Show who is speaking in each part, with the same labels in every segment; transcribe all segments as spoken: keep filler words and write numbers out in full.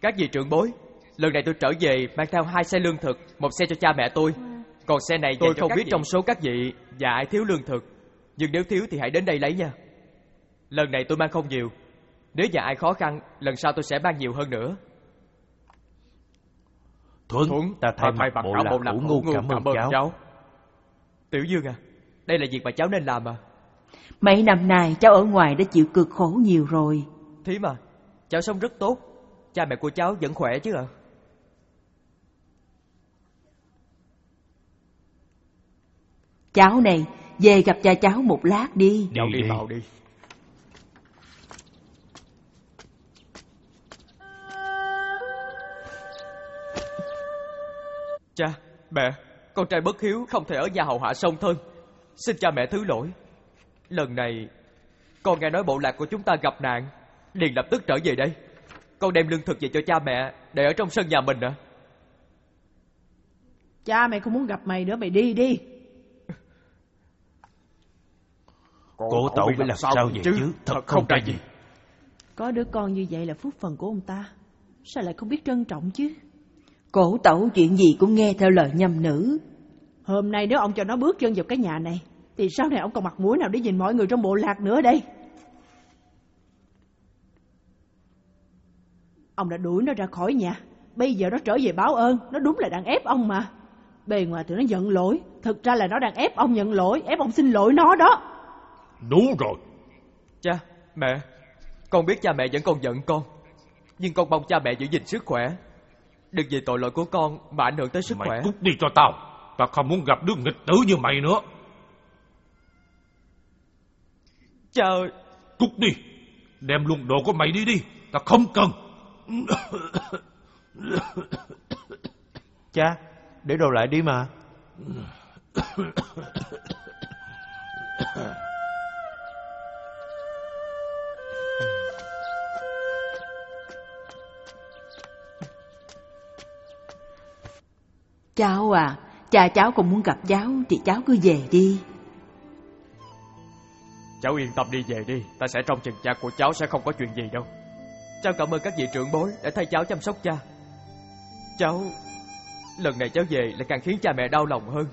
Speaker 1: Các vị trưởng bối, lần này tôi trở về mang theo hai xe lương thực, một xe cho cha mẹ tôi. Còn xe này tôi không biết trong số các vị và ai thiếu lương thực, nhưng nếu thiếu thì hãy đến đây lấy nha. Lần này tôi mang không nhiều, nếu nhà ai khó khăn, lần sau tôi sẽ mang nhiều hơn nữa.
Speaker 2: Thuận, Thuận ta thay mặt bộ lạc Hữu Ngu cảm, cảm ơn cháu. cháu
Speaker 1: Tiểu Dương à, đây là việc mà cháu nên làm à.
Speaker 3: Mấy năm nay cháu ở ngoài đã chịu cực khổ nhiều rồi.
Speaker 1: Thế mà cháu sống rất tốt. Cha mẹ của cháu vẫn khỏe chứ ạ?
Speaker 3: Cháu này, về gặp cha cháu một lát đi.
Speaker 1: Cháu đi, đi vào đi. Cha, mẹ, con trai bất hiếu không thể ở nhà hầu hạ song thân. Xin cha mẹ thứ lỗi. Lần này con nghe nói bộ lạc của chúng ta gặp nạn, liền lập tức trở về đây. Con đem lương thực về cho cha mẹ để ở trong sân nhà mình ạ.
Speaker 4: Cha mẹ không muốn gặp mày nữa, mày đi đi.
Speaker 2: Cô Tẩu phải làm sao vậy chứ? chứ Thật không, không ra gì.
Speaker 4: Có đứa con như vậy là phúc phần của ông ta, sao lại không biết trân trọng chứ?
Speaker 3: Cổ Tẩu chuyện gì cũng nghe theo lời nhâm nữ.
Speaker 4: Hôm nay nếu ông cho nó bước chân vào cái nhà này, thì sau này ông còn mặt mũi nào để nhìn mọi người trong bộ lạc nữa đây? Ông đã đuổi nó ra khỏi nhà, bây giờ nó trở về báo ơn. Nó đúng là đang ép ông mà. Bề ngoài thì nó giận lỗi, thực ra là nó đang ép ông nhận lỗi, ép ông xin lỗi nó đó.
Speaker 2: Đúng rồi.
Speaker 1: Cha, mẹ, con biết cha mẹ vẫn còn giận con, nhưng con mong cha mẹ giữ gìn sức khỏe, đừng vì tội lỗi của con mà ảnh hưởng tới sức
Speaker 2: mày
Speaker 1: khỏe.
Speaker 2: Mày cút đi cho tao. Tao không muốn gặp đứa nghịch tử như mày nữa.
Speaker 1: Cha ơi.
Speaker 2: Cút đi. Đem luôn đồ của mày đi đi. Tao không cần.
Speaker 5: Cha, để đồ lại đi mà.
Speaker 3: Cháu à, cha cháu còn muốn gặp cháu thì cháu cứ về đi.
Speaker 1: Cháu yên tâm đi về đi, ta sẽ trông chừng cha của cháu sẽ không có chuyện gì đâu. Cháu cảm ơn các vị trưởng bối đã thay cháu chăm sóc cha. Cháu, lần này cháu về lại càng khiến cha mẹ đau lòng hơn.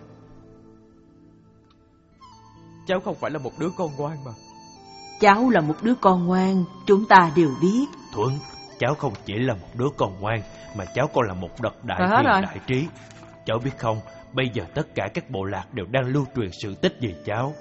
Speaker 1: Cháu không phải là một đứa con ngoan mà.
Speaker 3: Cháu là một đứa con ngoan, chúng ta đều biết.
Speaker 5: Thuận, cháu không chỉ là một đứa con ngoan, mà cháu còn là một bậc đại hiền đại trí. Cháu biết không, bây giờ tất cả các bộ lạc đều đang lưu truyền sự tích về cháu.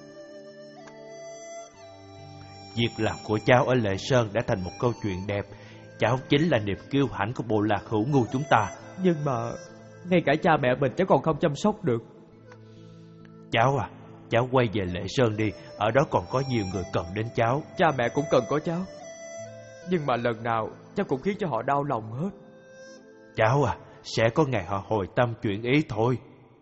Speaker 5: Việc làm của cháu ở Lệ Sơn đã thành một câu chuyện đẹp. Cháu chính là niềm kiêu hãnh của bộ lạc Hữu Ngu chúng ta.
Speaker 1: Nhưng mà ngay cả cha mẹ mình cháu còn không chăm sóc được.
Speaker 5: Cháu à, cháu quay về Lệ Sơn đi, ở đó còn có nhiều người cần đến cháu.
Speaker 1: Cha mẹ cũng cần có cháu, nhưng mà lần nào cháu cũng khiến cho họ đau lòng hết.
Speaker 5: Cháu à, sẽ có ngày họ hồi tâm chuyển ý thôi.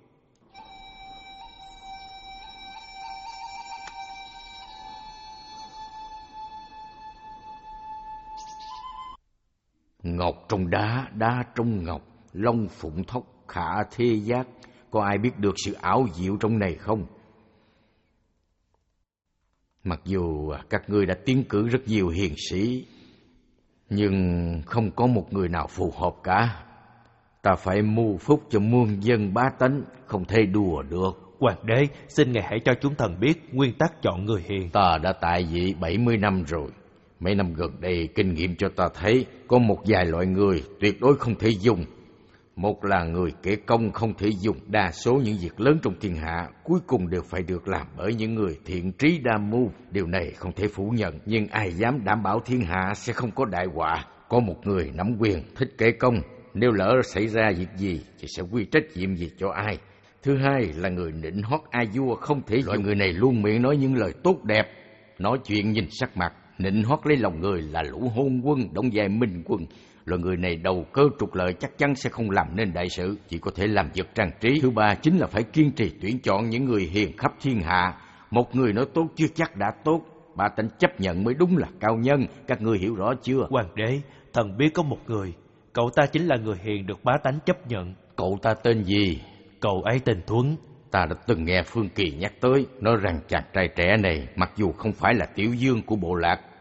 Speaker 6: Ngọc trong đá, đá trong ngọc, long phụng thóc, khả thê giác. Có ai biết được sự ảo diệu trong này không? Mặc dù các ngươi đã tiến cử rất nhiều hiền sĩ, nhưng không có một người nào phù hợp cả. Ta phải mưu phúc cho muôn dân bá tánh, không thể đùa được.
Speaker 5: Hoàng đế, xin ngài hãy cho chúng thần biết nguyên tắc chọn người hiền.
Speaker 6: Ta đã tại vị bảy mươi năm rồi. Mấy năm gần đây, kinh nghiệm cho ta thấy có một vài loại người tuyệt đối không thể dùng. Một là người kể công không thể dùng. Đa số những việc lớn trong thiên hạ cuối cùng đều phải được làm bởi những người thiện trí đa mưu. Điều này không thể phủ nhận, nhưng ai dám đảm bảo thiên hạ sẽ không có đại họa. Có một người nắm quyền, thích kể công, nếu lỡ xảy ra việc gì thì sẽ quy trách nhiệm gì cho ai. Thứ hai là người nịnh hót ai vua không thể dùng. Loại người này luôn miệng nói những lời tốt đẹp, nói chuyện nhìn sắc mặt, nịnh hót lấy lòng người là lũ hôn quân, đóng vai minh quân. Loại người này đầu cơ trục lợi chắc chắn sẽ không làm nên đại sự, chỉ có thể làm vật trang trí. Thứ ba chính là phải kiên trì tuyển chọn những người hiền khắp thiên hạ. Một người nói tốt chưa chắc đã tốt, bá tánh chấp nhận mới đúng là cao nhân. Các ngươi hiểu rõ chưa?
Speaker 5: Hoàng đế, thần biết có một người, cậu ta chính là người hiền được bá tánh chấp nhận.
Speaker 6: Cậu ta tên gì?
Speaker 5: Cậu ấy tên Thuấn.
Speaker 6: Ta đã từng nghe Phương Kỳ nhắc tới, nói rằng chàng trai trẻ này mặc dù không phải là tiểu dương của bộ lạc,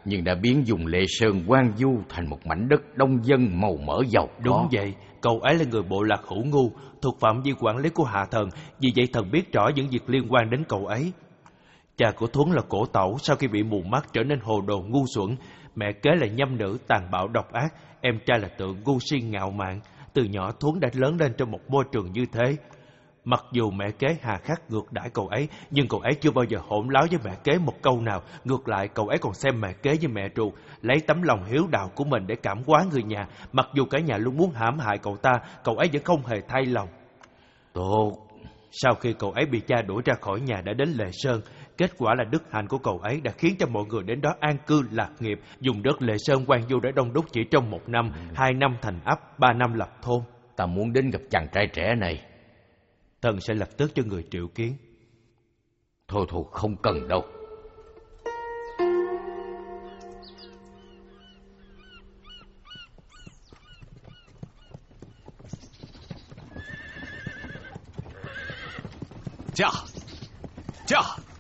Speaker 6: nhưng đã biến vùng Lệ Sơn hoang vu thành một mảnh đất đông dân màu mỡ giàu có.
Speaker 5: Đúng vậy, cậu ấy là người bộ lạc Hữu Ngu, thuộc phạm vi quản lý của Hạ Thần, vì vậy thần biết rõ những việc liên quan đến cậu ấy. Cha của Thuấn là Cổ Tẩu, sau khi bị mù mắt trở nên hồ đồ ngu xuẩn. Mẹ kế là nhâm nữ tàn bạo độc ác, em trai là Tượng ngu si ngạo mạn. Từ nhỏ Thuấn đã lớn lên trong một môi trường như thế. Mặc dù mẹ kế hà khắc ngược đãi cậu ấy, nhưng cậu ấy chưa bao giờ hỗn láo với mẹ kế một câu nào. Ngược lại, cậu ấy còn xem mẹ kế như mẹ ruột, lấy tấm lòng hiếu đạo của mình để cảm hóa người nhà. Mặc dù cả nhà luôn muốn hãm hại cậu ta, cậu ấy vẫn không hề thay lòng.
Speaker 6: Tốt.
Speaker 5: Sau khi cậu ấy bị cha đuổi ra khỏi nhà đã đến Lệ Sơn, kết quả là đức hạnh của cậu ấy đã khiến cho mọi người đến đó an cư lạc nghiệp. Dùng đất Lệ Sơn hoang vu đã đông đúc chỉ trong một năm, hai năm thành ấp, ba năm lập thôn.
Speaker 6: Ta muốn đến gặp chàng trai trẻ này.
Speaker 5: Thần sẽ lập tức cho người triệu kiến.
Speaker 6: Thôi thôi, không cần đâu.
Speaker 2: Cha, cha.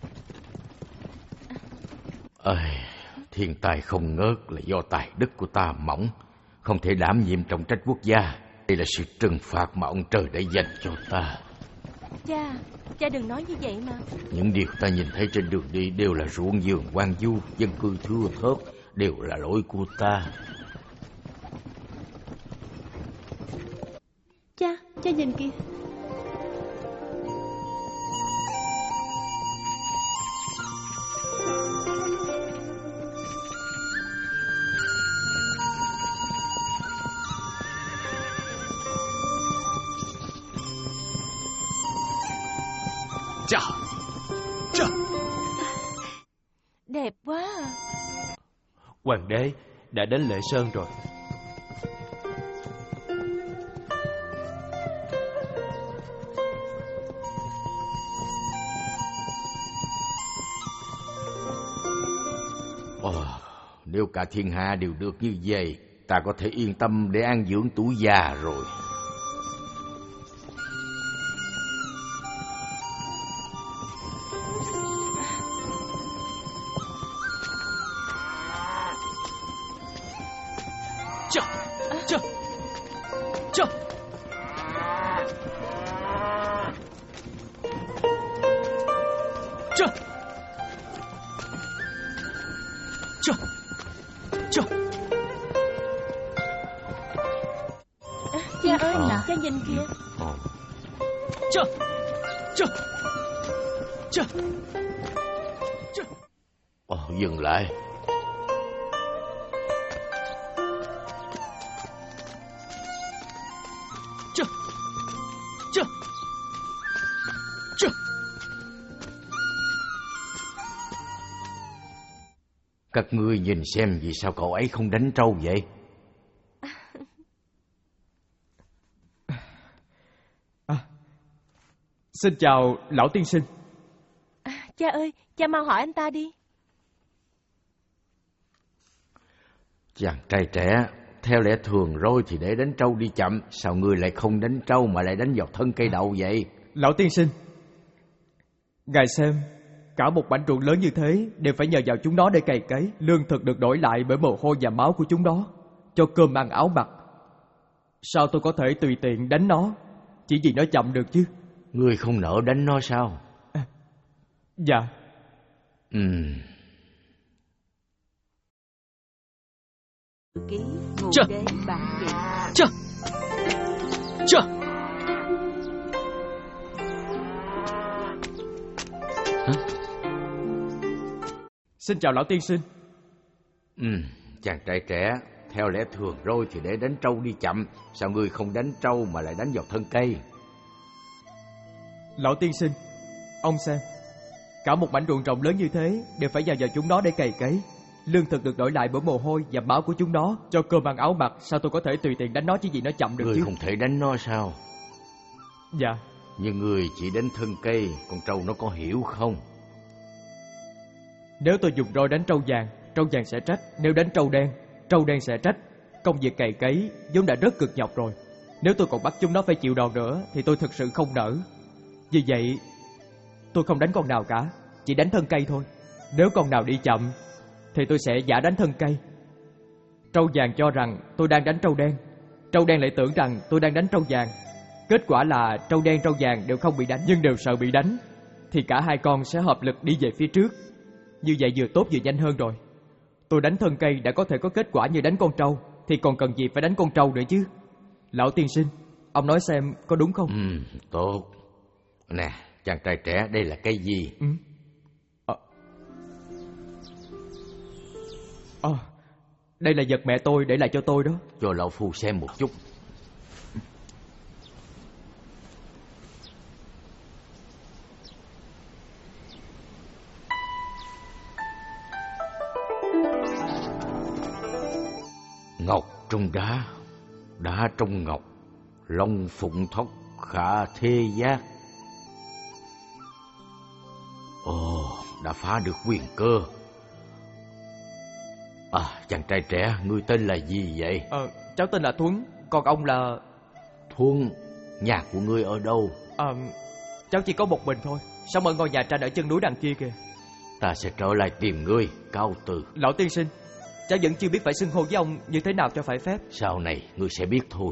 Speaker 6: Ơi, thiên tài không ngớt là do tài đức của ta mỏng, không thể đảm nhiệm trọng trách quốc gia. Đây là sự trừng phạt mà ông trời đã dành cho ta.
Speaker 7: Cha, cha đừng nói như vậy mà.
Speaker 6: Những điều ta nhìn thấy trên đường đi đều là ruộng vườn hoang vu, dân cư thưa thớt, đều là lỗi của ta.
Speaker 7: Cha, cha nhìn kìa.
Speaker 2: Cha, cha.
Speaker 7: Đẹp quá à.
Speaker 5: Hoàng đế đã đến Lệ Sơn rồi.
Speaker 6: Ồ, nếu cả thiên hạ đều được như vậy, ta có thể yên tâm để an dưỡng tuổi già rồi.
Speaker 7: Cha ơi, à. Cha nhìn kìa.
Speaker 1: Chà, chà, chà, chà.
Speaker 6: Ồ, dừng lại.
Speaker 1: Chà, chà, chà.
Speaker 6: Các ngươi nhìn xem vì sao cậu ấy không đánh trâu vậy?
Speaker 1: Xin chào lão tiên sinh.
Speaker 7: À, cha ơi, cha mau hỏi anh ta đi.
Speaker 6: Chàng trai trẻ, theo lẽ thường rồi thì để đánh trâu đi chậm, sao ngươi lại không đánh trâu mà lại đánh vào thân cây đậu vậy?
Speaker 1: Lão tiên sinh, ngài xem, cả một mảnh ruộng lớn như thế đều phải nhờ vào chúng nó để cày cấy, lương thực được đổi lại bởi mồ hôi và máu của chúng nó, cho cơm ăn áo mặc. Sao tôi có thể tùy tiện đánh nó chỉ vì nó chậm được chứ?
Speaker 6: Ngươi không nỡ đánh nó sao?
Speaker 1: À, dạ.
Speaker 6: Ừm.
Speaker 3: Ký ngụ
Speaker 1: Chà.
Speaker 3: đế bản kỵ.
Speaker 1: Chà. Chà.
Speaker 6: Hả?
Speaker 1: Xin chào lão tiên sinh.
Speaker 6: Ừm, chàng trai trẻ, theo lẽ thường rồi thì để đánh trâu đi chậm, sao ngươi không đánh trâu mà lại đánh vào thân cây?
Speaker 1: Lão tiên sinh, ông xem, cả một mảnh ruộng rộng lớn như thế đều phải nhờ vào chúng nó để cày cấy, lương thực được đổi lại bởi mồ hôi và máu của chúng nó, cho cơm ăn áo mặc. Sao tôi có thể tùy tiện đánh nó chỉ vì nó chậm được
Speaker 6: Ngươi
Speaker 1: chứ?
Speaker 6: không thể đánh nó sao?
Speaker 1: Dạ.
Speaker 6: Nhưng ngươi chỉ đánh thân cây, con trâu nó có hiểu không?
Speaker 1: Nếu tôi dùng roi đánh trâu vàng, trâu vàng sẽ trách. Nếu đánh trâu đen, trâu đen sẽ trách. Công việc cày cấy vốn đã rất cực nhọc rồi, nếu tôi còn bắt chúng nó phải chịu đòn nữa thì tôi thực sự không nỡ. Vì vậy tôi không đánh con nào cả, chỉ đánh thân cây thôi. Nếu con nào đi chậm thì tôi sẽ giả đánh thân cây. Trâu vàng cho rằng tôi đang đánh trâu đen, trâu đen lại tưởng rằng tôi đang đánh trâu vàng. Kết quả là trâu đen trâu vàng đều không bị đánh, nhưng đều sợ bị đánh. Thì cả hai con sẽ hợp lực đi về phía trước. Như vậy vừa tốt vừa nhanh hơn rồi. Tôi đánh thân cây đã có thể có kết quả như đánh con trâu, thì còn cần gì phải đánh con trâu nữa chứ. Lão tiên sinh, ông nói xem có đúng không?
Speaker 6: Ừ, tốt. Nè, chàng trai trẻ, đây là cái gì?
Speaker 1: Ừ. À. À, đây là vật mẹ tôi để lại cho tôi đó.
Speaker 6: Cho lão phu xem một chút. Ngọc trong đá, đá trong ngọc, long phụng thóc khả thê giác. Ồ, đã phá được quyền cơ. À, chàng trai trẻ, ngươi tên là gì vậy?
Speaker 1: Ờ, cháu tên là Thuấn, còn ông là...
Speaker 6: Thuấn, nhà của ngươi ở đâu?
Speaker 1: Ờ, cháu chỉ có một mình thôi, sống ở ngôi nhà tranh ở chân núi đằng kia kìa.
Speaker 6: Ta sẽ trở lại tìm ngươi, cáo từ.
Speaker 1: Lão tiên sinh, cháu vẫn chưa biết phải xưng hô với ông như thế nào cho phải phép.
Speaker 6: Sau này ngươi sẽ biết thôi.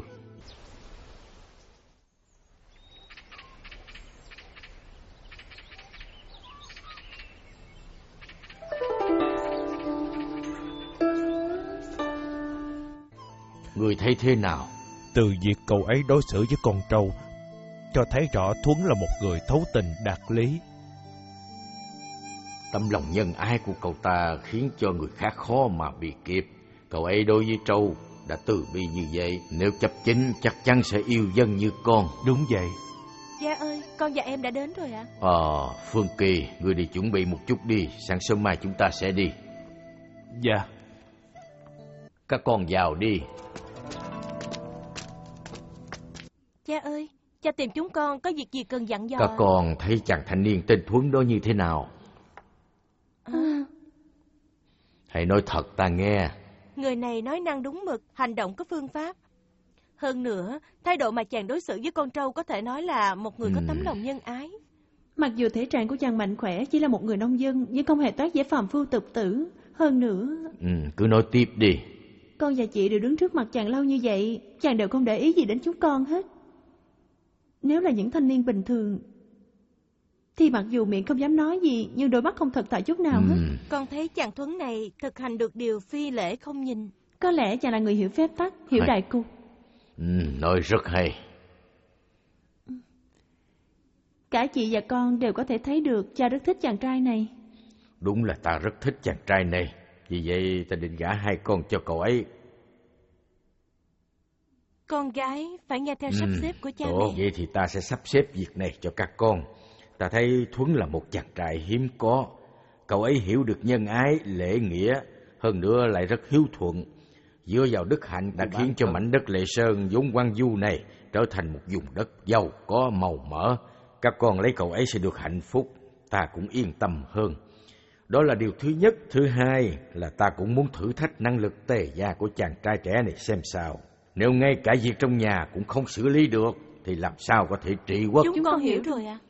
Speaker 6: Ngươi thấy thế nào?
Speaker 2: Từ việc cậu ấy đối xử với con trâu cho thấy rõ Thuấn là một người thấu tình đạt lý.
Speaker 6: Tấm lòng nhân ái của cậu ta khiến cho người khác khó mà bị kịp. Cậu ấy đối với trâu đã từ bi như vậy, nếu chấp chính chắc chắn sẽ yêu dân như con.
Speaker 2: Đúng vậy.
Speaker 7: Cha ơi, con và em đã đến rồi ạ.
Speaker 6: Ờ, à, Phương Kỳ, ngươi đi chuẩn bị một chút đi, sáng sớm mai chúng ta sẽ đi.
Speaker 2: Dạ.
Speaker 6: Các con vào đi.
Speaker 7: Cha ơi, cha tìm chúng con có việc gì cần dặn dò?
Speaker 6: Các con thấy chàng thanh niên tên Thuấn đó như thế nào?
Speaker 7: À.
Speaker 6: Hãy nói thật ta nghe.
Speaker 7: Người này nói năng đúng mực, hành động có phương pháp. Hơn nữa, thái độ mà chàng đối xử với con trâu có thể nói là một người có tấm lòng nhân ái.
Speaker 4: Mặc dù thể trạng của chàng mạnh khỏe, chỉ là một người nông dân, nhưng không hề toát vẻ phàm phu tục tử. Hơn nữa...
Speaker 6: Ừ, cứ nói tiếp đi.
Speaker 4: Con và chị đều đứng trước mặt chàng lâu như vậy, chàng đều không để ý gì đến chúng con hết. Nếu là những thanh niên bình thường, thì mặc dù miệng không dám nói gì, nhưng đôi mắt không thật thà chút nào hết.
Speaker 6: Ừ.
Speaker 7: Con thấy chàng Thuấn này thực hành được điều phi lễ không nhìn.
Speaker 4: Có lẽ chàng là người hiểu phép tắc, hiểu
Speaker 6: hay.
Speaker 4: đại cục.
Speaker 6: Ừ, nói rất hay.
Speaker 4: Cả chị và con đều có thể thấy được cha rất thích chàng trai này.
Speaker 6: Đúng là ta rất thích chàng trai này. Vì vậy ta định gả hai con cho cậu ấy.
Speaker 7: Con gái phải nghe theo sắp xếp của cha
Speaker 6: Tốt,
Speaker 7: mẹ.
Speaker 6: vậy thì ta sẽ sắp xếp việc này cho các con. Ta thấy Thuấn là một chàng trai hiếm có. Cậu ấy hiểu được nhân ái, lễ nghĩa, hơn nữa lại rất hiếu thuận. Dựa vào đức hạnh đã khiến cho mảnh đất Lệ Sơn vốn hoang vu này trở thành một vùng đất giàu có màu mỡ. Các con lấy cậu ấy sẽ được hạnh phúc, ta cũng yên tâm hơn. Đó là điều thứ nhất. Thứ hai là ta cũng muốn thử thách năng lực tề gia của chàng trai trẻ này xem sao. Nếu ngay cả việc trong nhà cũng không xử lý được thì làm sao có thể trị quốc.
Speaker 7: Chúng con hiểu rồi ạ.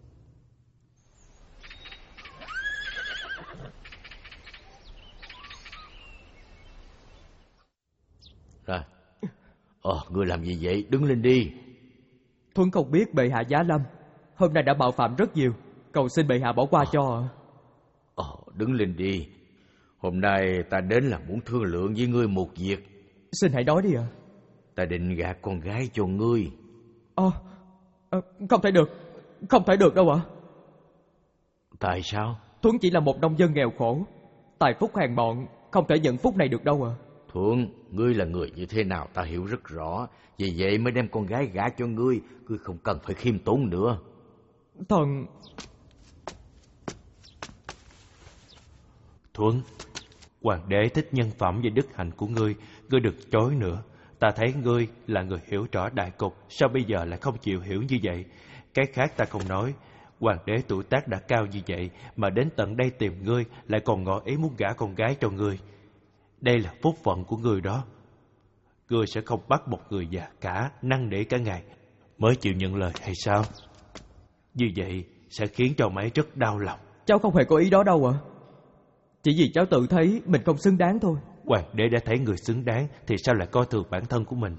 Speaker 6: Rồi. Ờ, ngươi làm gì vậy? Đứng lên đi.
Speaker 1: Thuấn không biết bệ hạ giá lâm, hôm nay đã mạo phạm rất nhiều, cầu xin bệ hạ bỏ qua
Speaker 6: ờ.
Speaker 1: cho.
Speaker 6: Ờ, đứng lên đi. Hôm nay ta đến là muốn thương lượng với ngươi một việc.
Speaker 1: Xin hãy nói đi ạ.
Speaker 6: Ta định gả con gái cho ngươi.
Speaker 1: Ờ, à, không thể được, không thể được đâu ạ.
Speaker 6: Tại sao?
Speaker 1: Thuấn chỉ là một nông dân nghèo khổ, tài phúc hèn mọn, không thể nhận phúc này được đâu ạ.
Speaker 6: Thuấn, ngươi là người như thế nào ta hiểu rất rõ. Vì vậy mới đem con gái gả cho ngươi. Ngươi không cần phải khiêm tốn nữa.
Speaker 1: Thần...
Speaker 5: Thuấn, hoàng đế thích nhân phẩm và đức hạnh của ngươi, ngươi đừng chối nữa. Ta thấy ngươi là người hiểu rõ đại cục, sao bây giờ lại không chịu hiểu như vậy? Cái khác ta không nói, hoàng đế tuổi tác đã cao như vậy mà đến tận đây tìm ngươi, lại còn ngỏ ý muốn gả con gái cho ngươi. Đây là phúc phận của ngươi đó. Ngươi sẽ không bắt một người già cả, năn nỉ cả ngày mới chịu nhận lời hay sao? Như vậy sẽ khiến cho mấy rất đau lòng.
Speaker 1: Cháu không hề có ý đó đâu ạ. Chỉ vì cháu tự thấy mình không xứng đáng thôi.
Speaker 5: Hoàng đế đã thấy người xứng đáng thì sao lại coi thường bản thân của mình?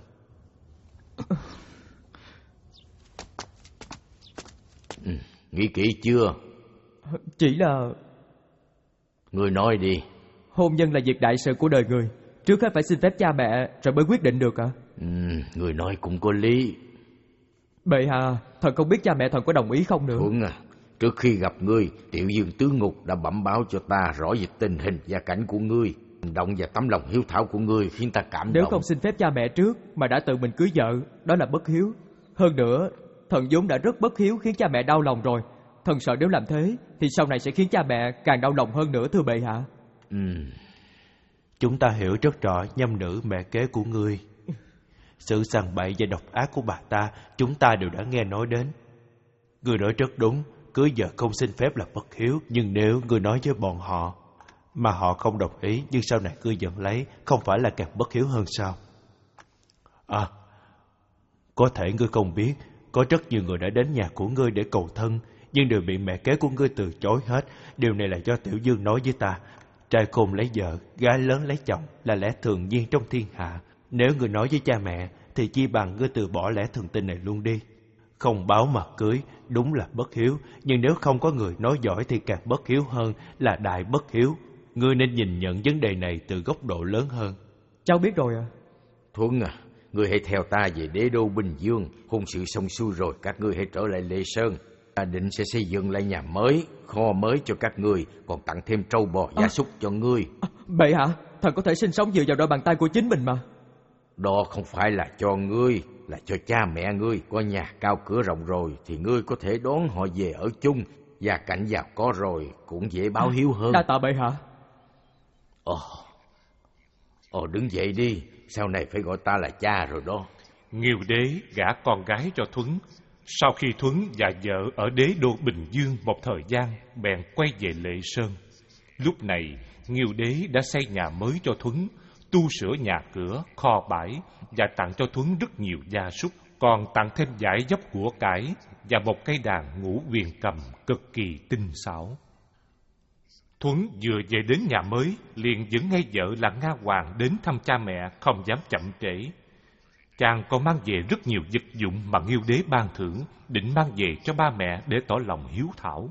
Speaker 6: Ừ, nghĩ kỹ chưa?
Speaker 1: Chỉ là...
Speaker 6: Người nói đi.
Speaker 1: Hôn nhân là việc đại sự của đời người, trước hết phải xin phép cha mẹ rồi mới quyết định được ạ. À?
Speaker 6: Ừ, người nói cũng có lý.
Speaker 1: Bệ hạ, thần không biết cha mẹ thần có đồng ý không nữa.
Speaker 6: Thuận à, trước khi gặp ngươi, Tiểu Dương Tứ Ngục đã bẩm báo cho ta rõ về tình hình gia cảnh của ngươi. Hành động và tấm lòng hiếu thảo của ngươi khiến ta cảm
Speaker 1: Nếu
Speaker 6: động.
Speaker 1: không xin phép cha mẹ trước mà đã tự mình cưới vợ, đó là bất hiếu. Hơn nữa, thần vốn đã rất bất hiếu khiến cha mẹ đau lòng rồi. Thần sợ nếu làm thế thì sau này sẽ khiến cha mẹ càng đau lòng hơn nữa, thưa bệ hạ.
Speaker 5: Ừ. Chúng ta hiểu rất rõ nhâm nữ mẹ kế của ngươi. Sự sằng bậy và độc ác của bà ta chúng ta đều đã nghe nói đến. Ngươi nói rất đúng, cưới vợ không xin phép là bất hiếu. Nhưng nếu ngươi nói với bọn họ mà họ không đồng ý, nhưng sau này ngươi vẫn lấy, không phải là càng bất hiếu hơn sao? À, có thể ngươi không biết, có rất nhiều người đã đến nhà của ngươi để cầu thân, nhưng đều bị mẹ kế của ngươi từ chối hết. Điều này là do Tiểu Dương nói với ta. Trai khôn lấy vợ, gái lớn lấy chồng là lẽ thường nhiên trong thiên hạ. Nếu ngươi nói với cha mẹ thì chi bằng ngươi từ bỏ lẽ thường tình này luôn đi. Không báo mà cưới đúng là bất hiếu, nhưng nếu không có người nói giỏi thì càng bất hiếu hơn, là đại bất hiếu. Ngươi nên nhìn nhận vấn đề này từ góc độ lớn hơn.
Speaker 1: Cháu biết rồi à.
Speaker 6: Thuận à, ngươi hãy theo ta về đế đô Bình Dương. Hôn sự xong xuôi rồi các ngươi hãy trở lại Lệ Sơn. Ta định sẽ xây dựng lại nhà mới, kho mới cho các ngươi, còn tặng thêm trâu bò gia súc cho ngươi.
Speaker 1: À, bệ hạ, thần có thể sinh sống dựa vào đôi bàn tay của chính mình mà.
Speaker 6: Đó không phải là cho ngươi, là cho cha mẹ ngươi. Có nhà cao cửa rộng rồi thì ngươi có thể đón họ về ở chung. Gia cảnh giàu có rồi cũng dễ báo hiếu hơn.
Speaker 1: Đa tạ bệ hạ.
Speaker 6: Ồ, ồ đứng dậy đi, sau này phải gọi ta là cha rồi đó.
Speaker 8: Nghiêu đế gả con gái cho Thuấn. Sau khi Thuấn và vợ ở đế đô Bình Dương một thời gian, bèn quay về Lệ Sơn. Lúc này, Nghiêu đế đã xây nhà mới cho Thuấn, tu sửa nhà cửa, kho bãi và tặng cho Thuấn rất nhiều gia súc, còn tặng thêm dải dốc của cải và một cây đàn ngũ huyền cầm cực kỳ tinh xảo. Thuấn vừa về đến nhà mới, liền dẫn ngay vợ là Nga Hoàng đến thăm cha mẹ, không dám chậm trễ. Chàng còn mang về rất nhiều vật dụng mà Nghiêu đế ban thưởng, định mang về cho ba mẹ để tỏ lòng hiếu thảo.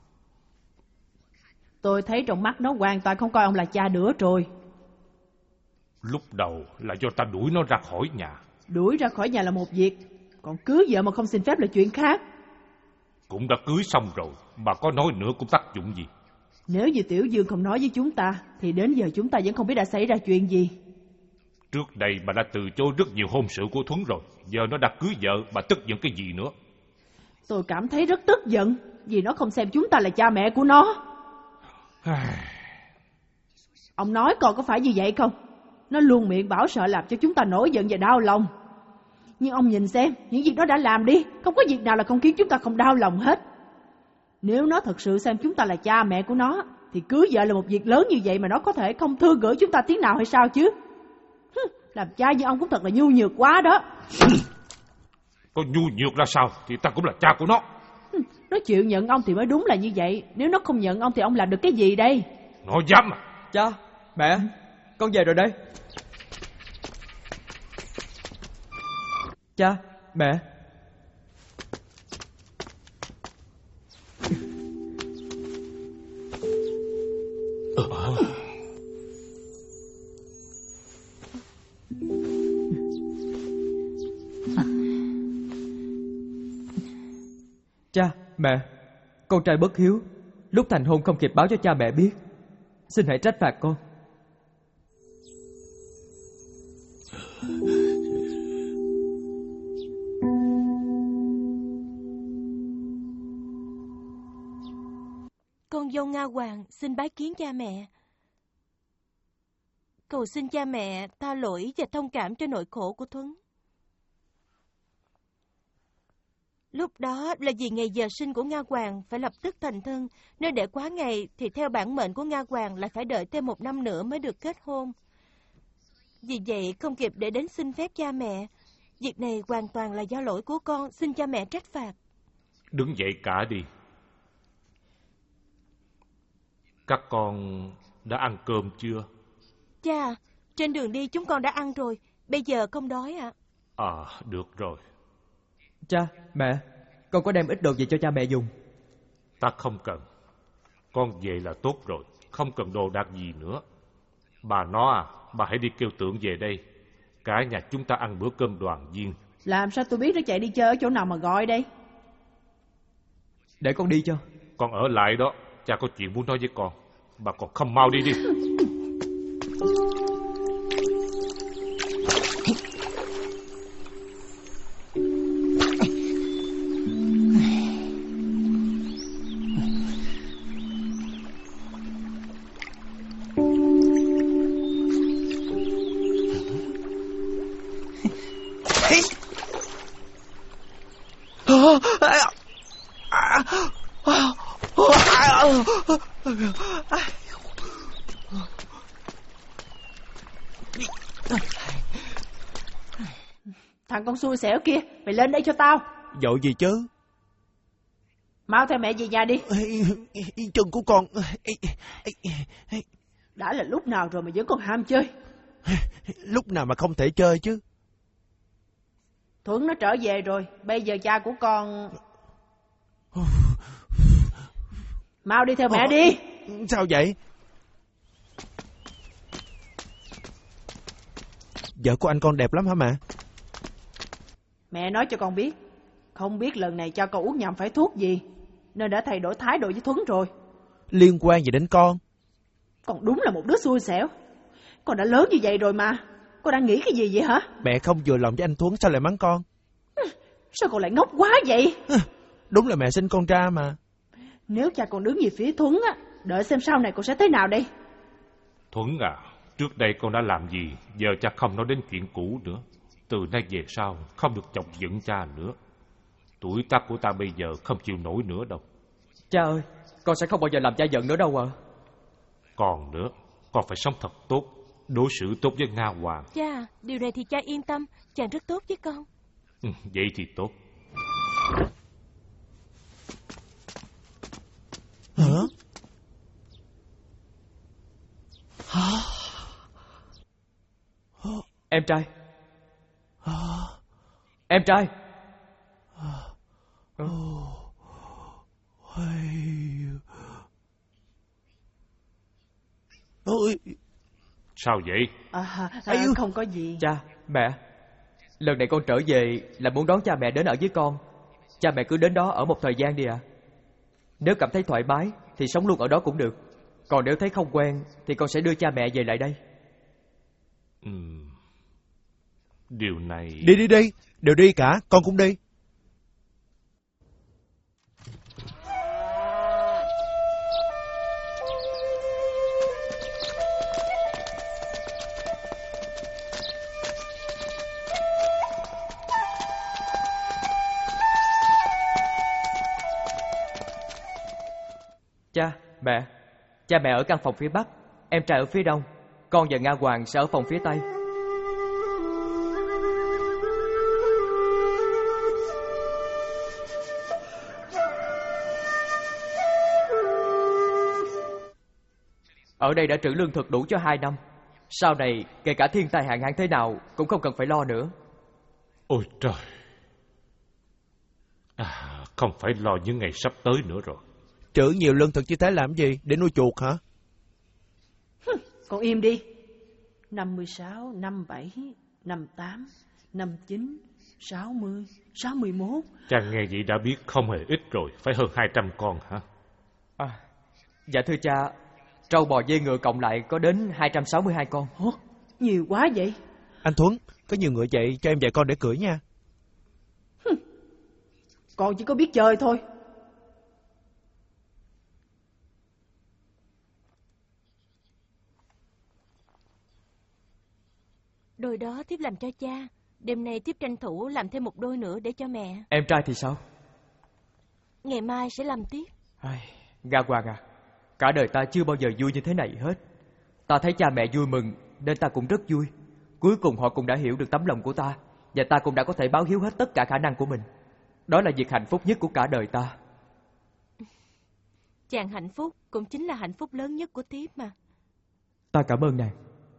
Speaker 4: Tôi thấy trong mắt nó hoàn toàn không coi ông là cha nữa rồi.
Speaker 8: Lúc đầu là do ta đuổi nó ra khỏi nhà.
Speaker 4: Đuổi ra khỏi nhà là một việc, còn cưới vợ mà không xin phép là chuyện khác.
Speaker 8: Cũng đã cưới xong rồi, mà có nói nữa cũng tác dụng gì.
Speaker 4: Nếu như Tiểu Dương không nói với chúng ta, thì đến giờ chúng ta vẫn không biết đã xảy ra chuyện gì.
Speaker 8: Trước đây bà đã từ chối rất nhiều hôn sự của Thuấn rồi, giờ nó đã cưới vợ, bà tức giận cái gì nữa?
Speaker 4: Tôi cảm thấy rất tức giận, vì nó không xem chúng ta là cha mẹ của nó. Ông nói còn có phải như vậy không? Nó luôn miệng bảo sợ làm cho chúng ta nổi giận và đau lòng. Nhưng ông nhìn xem, những việc đó đã làm đi, không có việc nào là không khiến chúng ta không đau lòng hết. Nếu nó thật sự xem chúng ta là cha mẹ của nó, thì cưới vợ là một việc lớn như vậy mà nó có thể không thương gửi chúng ta tiếng nào hay sao chứ? Làm cha như ông cũng thật là nhu nhược quá đó.
Speaker 8: Có nhu nhược là sao? Thì ta cũng là cha của nó.
Speaker 4: Nó chịu nhận ông thì mới đúng là như vậy. Nếu nó không nhận ông thì ông làm được cái gì đây?
Speaker 8: Nó dám à?
Speaker 1: Cha, mẹ, con về rồi đây. Cha, mẹ. Cha, mẹ, con trai bất hiếu, lúc thành hôn không kịp báo cho cha mẹ biết. Xin hãy trách phạt con.
Speaker 7: Con dâu Nga Hoàng xin bái kiến cha mẹ. Cầu xin cha mẹ tha lỗi và thông cảm cho nỗi khổ của Thuấn. Lúc đó là vì ngày giờ sinh của Nga Hoàng phải lập tức thành thân, nên để quá ngày thì theo bản mệnh của Nga Hoàng lại phải đợi thêm một năm nữa mới được kết hôn. Vì vậy không kịp để đến xin phép cha mẹ. Việc này hoàn toàn là do lỗi của con, xin cha mẹ trách phạt.
Speaker 8: Đứng dậy cả đi. Các con đã ăn cơm chưa?
Speaker 7: Cha, trên đường đi chúng con đã ăn rồi. Bây giờ không đói ạ.
Speaker 8: À, được rồi.
Speaker 1: Cha, mẹ, con có đem ít đồ gì cho cha mẹ dùng?
Speaker 8: Ta không cần. Con về là tốt rồi, không cần đồ đạc gì nữa. Bà nó à, bà hãy đi kêu Tượng về đây. Cả nhà chúng ta ăn bữa cơm đoàn viên.
Speaker 4: Làm sao tôi biết nó chạy đi chơi ở chỗ nào mà gọi đây?
Speaker 1: Để con đi cho.
Speaker 8: Con ở lại đó, cha có chuyện muốn nói với con. Bà còn không mau đi đi.
Speaker 4: Thằng con xui xẻo kia, mày lên đây cho tao.
Speaker 2: Dội gì chứ?
Speaker 4: Mau theo mẹ về nhà đi.
Speaker 2: Chân của con.
Speaker 4: Đã là lúc nào rồi mà vẫn còn ham chơi.
Speaker 2: Lúc nào mà không thể chơi chứ?
Speaker 4: Thuận nó trở về rồi, bây giờ cha của con... Mau đi theo mẹ đi.
Speaker 2: Sao vậy? Vợ của anh con đẹp lắm hả mẹ?
Speaker 4: Mẹ nói cho con biết, không biết lần này cho con uống nhầm phải thuốc gì, nên đã thay đổi thái độ với Thuấn rồi.
Speaker 2: Liên quan gì đến con?
Speaker 4: Con đúng là một đứa xui xẻo. Con đã lớn như vậy rồi mà, con đang nghĩ cái gì vậy hả?
Speaker 2: Mẹ không vừa lòng với anh Thuấn sao lại mắng con?
Speaker 4: Sao con lại ngốc quá vậy?
Speaker 2: Đúng là mẹ sinh con ra mà.
Speaker 4: Nếu cha con đứng về phía Thuấn á, đợi xem sau này con sẽ thế nào đây?
Speaker 8: Thuấn à, trước đây con đã làm gì, giờ cha không nói đến chuyện cũ nữa. Từ nay về sau, không được chọc giận cha nữa. Tuổi tác của ta bây giờ không chịu nổi nữa đâu.
Speaker 1: Cha ơi, con sẽ không bao giờ làm cha giận nữa đâu ạ. À.
Speaker 8: Còn nữa, con phải sống thật tốt, đối xử tốt với Nga Hoàng.
Speaker 7: Cha, điều này thì cha yên tâm, chàng rất tốt với con.
Speaker 8: Ừ, vậy thì tốt.
Speaker 2: Hả?
Speaker 1: Em trai. Em trai.
Speaker 2: Ôi.
Speaker 8: Sao vậy?
Speaker 4: À, à, không có gì.
Speaker 1: Cha, mẹ, lần này con trở về là muốn đón cha mẹ đến ở với con. Cha mẹ cứ đến đó ở một thời gian đi ạ. À. Nếu cảm thấy thoải mái thì sống luôn ở đó cũng được. Còn nếu thấy không quen thì con sẽ đưa cha mẹ về lại đây.
Speaker 8: Ừ. Điều này...
Speaker 2: Đi đi đi, đều đi cả, con cũng đi.
Speaker 1: Cha, mẹ, cha mẹ ở căn phòng phía Bắc, em trai ở phía Đông, con và Nga Hoàng sẽ ở phòng phía Tây. Ở đây đã trữ lương thực đủ cho hai năm. Sau này, kể cả thiên tai hạn hán thế nào cũng không cần phải lo nữa.
Speaker 8: Ôi trời. À, không phải lo những ngày sắp tới nữa rồi.
Speaker 2: Trữ nhiều lương thực như thế làm gì? Để nuôi chuột hả?
Speaker 4: Con im đi. Năm mươi sáu, năm mươi bảy, năm mươi tám, năm mươi chín, sáu mươi, sáu mươi mốt.
Speaker 8: Cha nghe vậy đã biết không hề ít rồi. Phải hơn hai trăm con hả?
Speaker 1: À, dạ thưa cha, trâu bò dê ngựa cộng lại có đến hai trăm sáu mươi hai con.
Speaker 4: Hả? Nhiều quá vậy.
Speaker 2: Anh Thuấn, có nhiều ngựa vậy cho em vài con để cưỡi nha.
Speaker 4: Con chỉ có biết chơi thôi.
Speaker 7: Đôi đó tiếp làm cho cha. Đêm nay tiếp tranh thủ làm thêm một đôi nữa để cho mẹ.
Speaker 1: Em trai thì sao?
Speaker 7: Ngày mai sẽ làm tiếp.
Speaker 1: Ai, Nga Hoàng à, cả đời ta chưa bao giờ vui như thế này hết. Ta thấy cha mẹ vui mừng nên ta cũng rất vui. Cuối cùng họ cũng đã hiểu được tấm lòng của ta, và ta cũng đã có thể báo hiếu hết tất cả khả năng của mình. Đó là việc hạnh phúc nhất của cả đời ta.
Speaker 7: Chàng hạnh phúc cũng chính là hạnh phúc lớn nhất của Tiếp mà.
Speaker 1: Ta cảm ơn nàng.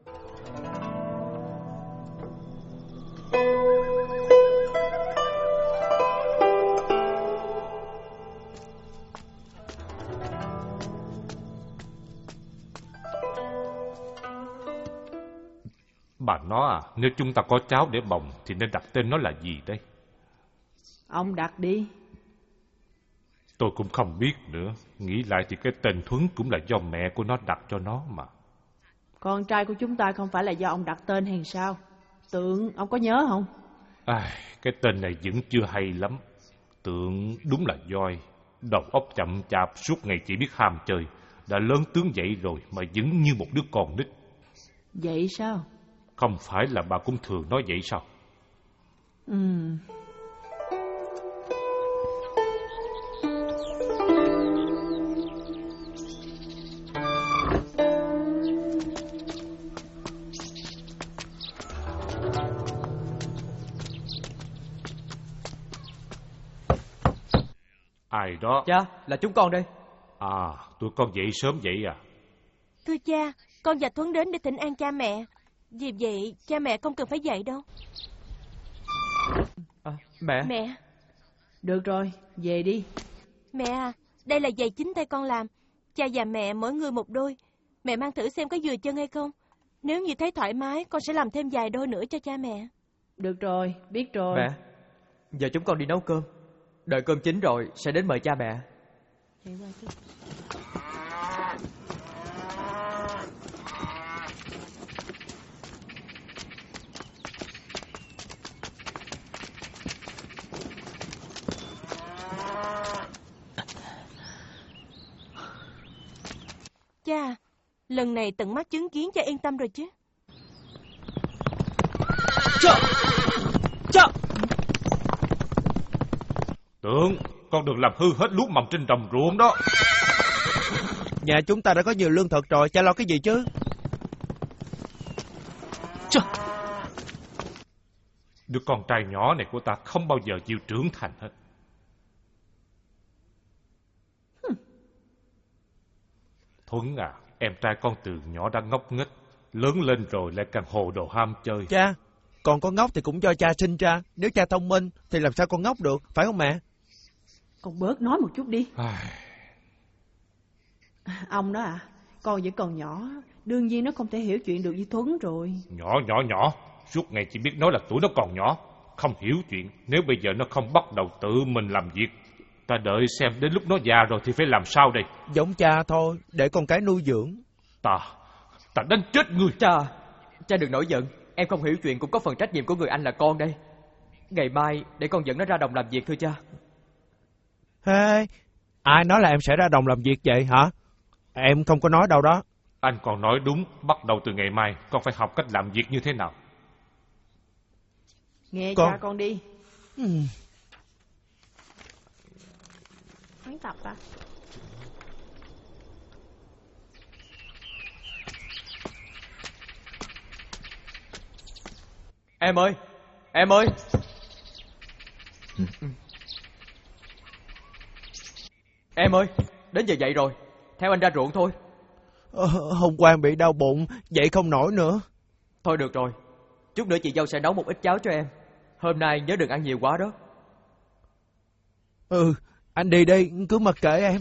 Speaker 8: Bà nói à, nếu chúng ta có cháu để bồng thì nên đặt tên nó là gì đây?
Speaker 4: Ông đặt đi.
Speaker 8: Tôi cũng không biết nữa. Nghĩ lại thì cái tên Thuấn cũng là do mẹ của nó đặt cho nó mà.
Speaker 4: Con trai của chúng ta không phải là do ông đặt tên hay sao? Tượng, ông có nhớ không?
Speaker 8: À, cái tên này vẫn chưa hay lắm. Tượng đúng là voi. Đầu óc chậm chạp, suốt ngày chỉ biết ham chơi. Đã lớn tướng vậy rồi mà vẫn như một đứa con nít.
Speaker 4: Vậy sao?
Speaker 8: Không phải là bà cũng thường nói vậy sao?
Speaker 4: Ừ.
Speaker 8: Ai đó?
Speaker 1: Cha, là chúng con đây.
Speaker 8: À, tụi con dậy sớm vậy à?
Speaker 7: Thưa cha, con và Thuấn đến để thỉnh an cha mẹ. Vì vậy, cha mẹ không cần phải dậy đâu.
Speaker 1: À, mẹ.
Speaker 7: Mẹ.
Speaker 4: Được rồi, về đi.
Speaker 7: Mẹ à, đây là giày chính tay con làm. Cha và mẹ mỗi người một đôi. Mẹ mang thử xem có vừa chân hay không. Nếu như thấy thoải mái, con sẽ làm thêm vài đôi nữa cho cha mẹ.
Speaker 4: Được rồi, biết rồi.
Speaker 1: Mẹ, giờ chúng con đi nấu cơm. Đợi cơm chín rồi sẽ đến mời cha mẹ.
Speaker 7: Cha, lần này tận mắt chứng kiến cha yên tâm rồi chứ.
Speaker 1: Cha! Cha!
Speaker 8: Tượng, con đừng làm hư hết lúa mầm trên đồng ruộng đó.
Speaker 2: Nhà chúng ta đã có nhiều lương thực rồi, cha lo cái gì chứ?
Speaker 8: Chà. Đứa con trai nhỏ này của ta không bao giờ chịu trưởng thành hết. Thuấn à, em trai con từ nhỏ đã ngốc nghếch, lớn lên rồi lại càng hồ đồ ham chơi.
Speaker 2: Cha, con có ngốc thì cũng do cha sinh ra. Nếu cha thông minh thì làm sao con ngốc được, phải không mẹ?
Speaker 4: Con bớt nói một chút đi.
Speaker 8: Ai...
Speaker 4: Ông đó à, con vẫn còn nhỏ, đương nhiên nó không thể hiểu chuyện được như Thuấn rồi.
Speaker 8: Nhỏ nhỏ nhỏ, suốt ngày chỉ biết nói là tuổi nó còn nhỏ, không hiểu chuyện. Nếu bây giờ nó không bắt đầu tự mình làm việc, ta đợi xem đến lúc nó già rồi thì phải làm sao đây?
Speaker 2: Giống cha thôi, để con cái nuôi dưỡng.
Speaker 8: Ta, ta đánh chết ngươi.
Speaker 1: Cha, cha đừng nổi giận. Em không hiểu chuyện cũng có phần trách nhiệm của người anh là con đây. Ngày mai để con dẫn nó ra đồng làm việc thưa cha.
Speaker 2: Hey, ai nói là em sẽ ra đồng làm việc vậy hả? Em không có nói đâu đó.
Speaker 8: Anh còn nói đúng, bắt đầu từ ngày mai con phải học cách làm việc như thế nào.
Speaker 4: Nghe
Speaker 2: con...
Speaker 4: cha con đi.
Speaker 2: Ừ.
Speaker 4: Hắn tập à?
Speaker 1: Em ơi, em ơi. Ừ. Em ơi, đến giờ dậy rồi. Theo anh ra ruộng thôi.
Speaker 2: Ờ, hôm qua em bị đau bụng, dậy không nổi nữa.
Speaker 1: Thôi được rồi, chút nữa chị dâu sẽ nấu một ít cháo cho em. Hôm nay nhớ đừng ăn nhiều quá đó.
Speaker 2: Ừ, anh đi đi, cứ mặc kệ em.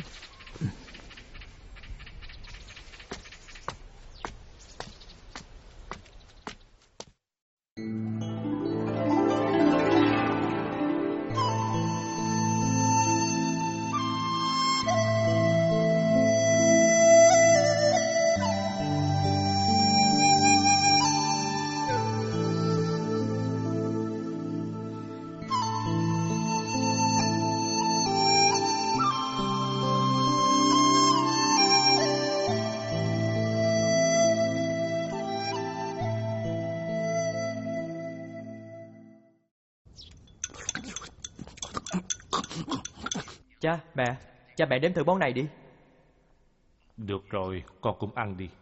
Speaker 1: Cha, mẹ, cha mẹ đếm thử món này đi.
Speaker 8: Được rồi, con cũng ăn đi.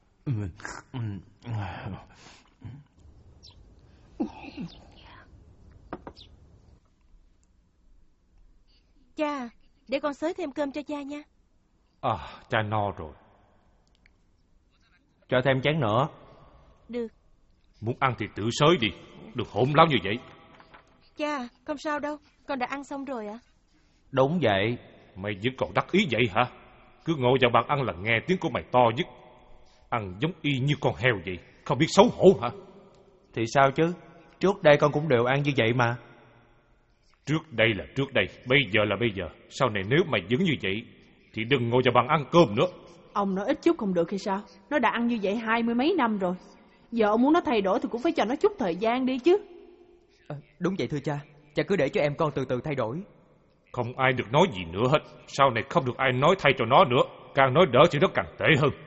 Speaker 7: Cha, để con xới thêm cơm cho cha nha.
Speaker 8: À, cha no rồi.
Speaker 5: Cho thêm chén nữa.
Speaker 7: Được.
Speaker 8: Muốn ăn thì tự xới đi, đừng hỗn láo như vậy.
Speaker 7: Cha, không sao đâu, con đã ăn xong rồi ạ.
Speaker 5: Đúng vậy.
Speaker 8: Mày vẫn còn đắc ý vậy hả? Cứ ngồi vào bàn ăn là nghe tiếng của mày to nhất. Ăn giống y như con heo vậy, không biết xấu hổ hả?
Speaker 5: Thì sao chứ, trước đây con cũng đều ăn như vậy mà.
Speaker 8: Trước đây là trước đây, bây giờ là bây giờ. Sau này nếu mày vẫn như vậy thì đừng ngồi vào bàn ăn cơm nữa.
Speaker 4: Ông nói ít chút không được hay sao? Nó đã ăn như vậy hai mươi mấy năm rồi. Giờ ông muốn nó thay đổi thì cũng phải cho nó chút thời gian đi chứ.
Speaker 1: À, đúng vậy thưa cha. Cha cứ để cho em con từ từ thay đổi.
Speaker 8: Không ai được nói gì nữa hết. Sau này không được ai nói thay cho nó nữa. Càng nói đỡ thì nó càng tệ hơn.